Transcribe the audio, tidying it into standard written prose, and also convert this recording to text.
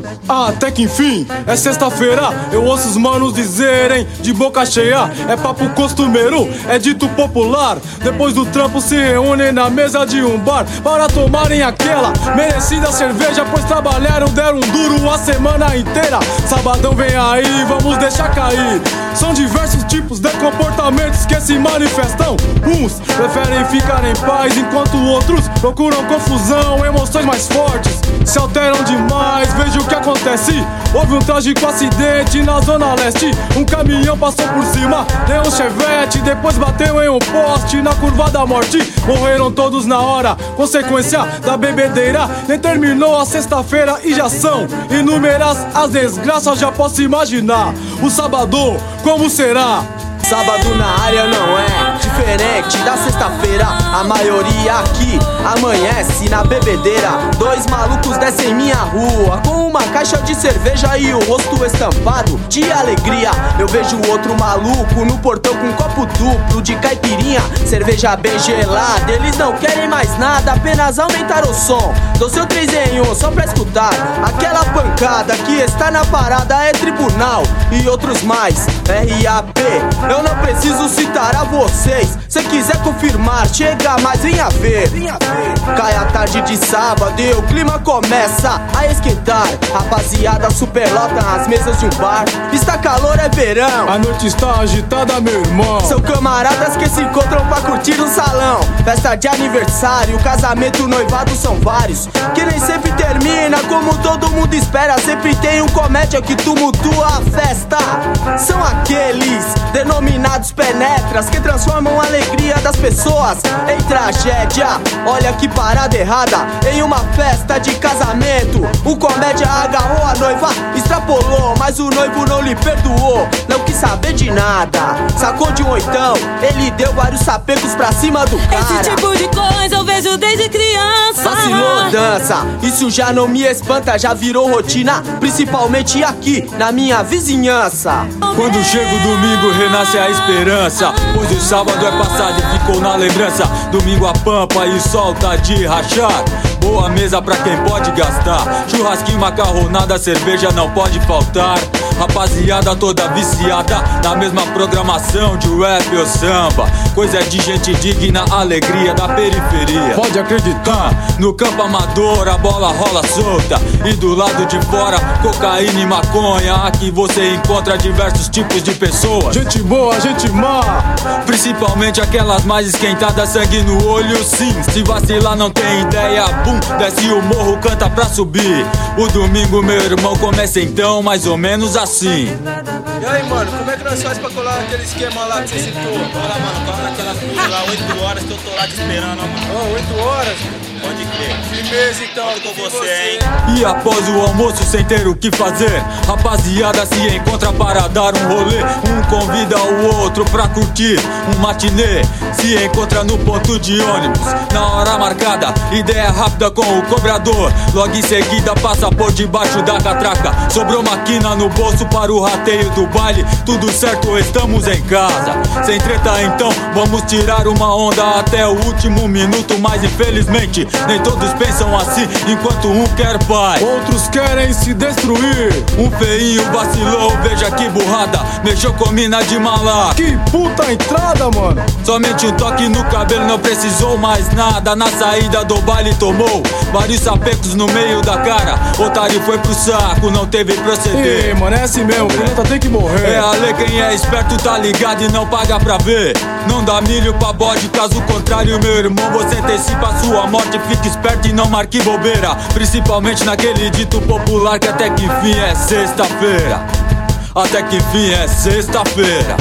Até que enfim, é sexta-feira. Eu ouço os manos dizerem de boca cheia, é papo costumeiro, é dito popular. Depois do trampo se reúnem na mesa de um bar para tomarem aquela merecida cerveja, pois trabalharam, deram duro a semana inteira. Sabadão vem aí, vamos deixar cair. São diversos tipos de comportamentos que se manifestam. Uns preferem ficar em paz, enquanto outros procuram confusão, emoções mais fortes se alteram demais. Veja o que acontece. Houve um trágico acidente na zona leste. Um caminhão passou por cima de um chevette, depois bateu em um poste na curva da morte. Morreram todos na hora, consequência da bebedeira. Nem terminou a sexta-feira e já são inúmeras as desgraças. Já posso imaginar o sábado como será. Sábado na área não é diferente da sexta-feira. A maioria aqui amanhece na bebedeira. Dois malucos descem minha rua com uma caixa de cerveja e o rosto estampado de alegria. Eu vejo outro maluco no portão com um copo duplo de caipirinha, cerveja bem gelada. Eles não querem mais nada, apenas aumentar o som. Dou seu 3 em 1 só pra escutar aquela pancada que está na parada. É tribunal e outros mais, RAP. Eu não preciso citar a vocês. Se quiser confirmar, chega, mas venha ver. Cai a tarde de sábado e o clima começa a esquentar. Rapaziada superlota as mesas de um bar. Está calor, é verão. A noite está agitada, meu irmão. São camaradas que se encontram pra curtir um salão. Festa de aniversário, casamento, noivado, são vários que nem sempre termina como todo mundo espera. Sempre tem um comédia que tumultua a festa. São aqueles denominados penetras que transformam a alegria das pessoas em tragédia. Olha que parada errada. Em uma festa de casamento, o comédia agarrou a noiva, extrapolou, mas o noivo não lhe perdoou. Não quis saber de nada, sacou de um oitão. Ele deu vários sapecos pra cima do cara. Esse tipo de coisa eu vejo desde criança. Vacilou, dança, isso já não me espanta. Já virou rotina, principalmente aqui na minha vizinhança. Quando chega o domingo renasce a esperança, pois o sábado é passado e ficou na lembrança. Domingo a pampa e solta de rachar. Boa mesa pra quem pode gastar. Churrasquinho, macarronada, cerveja não pode faltar. Rapaziada toda viciada na mesma programação de rap ou samba. Coisa de gente digna, alegria da periferia. Pode acreditar, no campo amador a bola rola solta. E do lado de fora, cocaína e maconha. Aqui você encontra diversos tipos de pessoas. gente boa, gente má, principalmente aquelas mais esquentadas, sangue no olho sim. Se vacilar não tem ideia, bum, desce o morro, canta pra subir. O domingo, meu irmão, começa então mais ou menos assim. E aí, mano, como é que nós faz pra colar aquele esquema lá que você citou? Olha lá, mano, cola naquela fila lá, 8 horas que eu tô lá te esperando, ó, mano. Ó, 8 horas? Pode crer. Firmeza então, Conto com você, hein? E após o almoço sem ter o que fazer, rapaziada se encontra para dar um rolê. Um convida o outro pra curtir um matinê. Se encontra no ponto de ônibus, na hora marcada, ideia rápida com o cobrador. Logo em seguida passa por debaixo da catraca. Sobrou maquina no bolso para o rateio do baile. Tudo certo, estamos em casa. Sem treta então, vamos tirar uma onda até o último minuto. Mas infelizmente nem todos pensam assim, enquanto um quer paz, outros querem se destruir. Um feinho vacilou, veja que burrada, mexeu com mina de malaca. Que puta entrada, mano. Somente um toque no cabelo, não precisou mais nada. Na saída do baile tomou vários sapecos no meio da cara. Otário foi pro saco, não teve proceder. Ei, mano, é assim mesmo, o planeta tem que morrer. É a lei, quem é esperto tá ligado e não paga pra ver. Não dá milho pra bode, caso contrário, meu irmão, você antecipa a sua morte. Fique esperto e não marque bobeira, principalmente naquele dito popular que até que enfim é sexta-feira. Até que enfim é sexta-feira.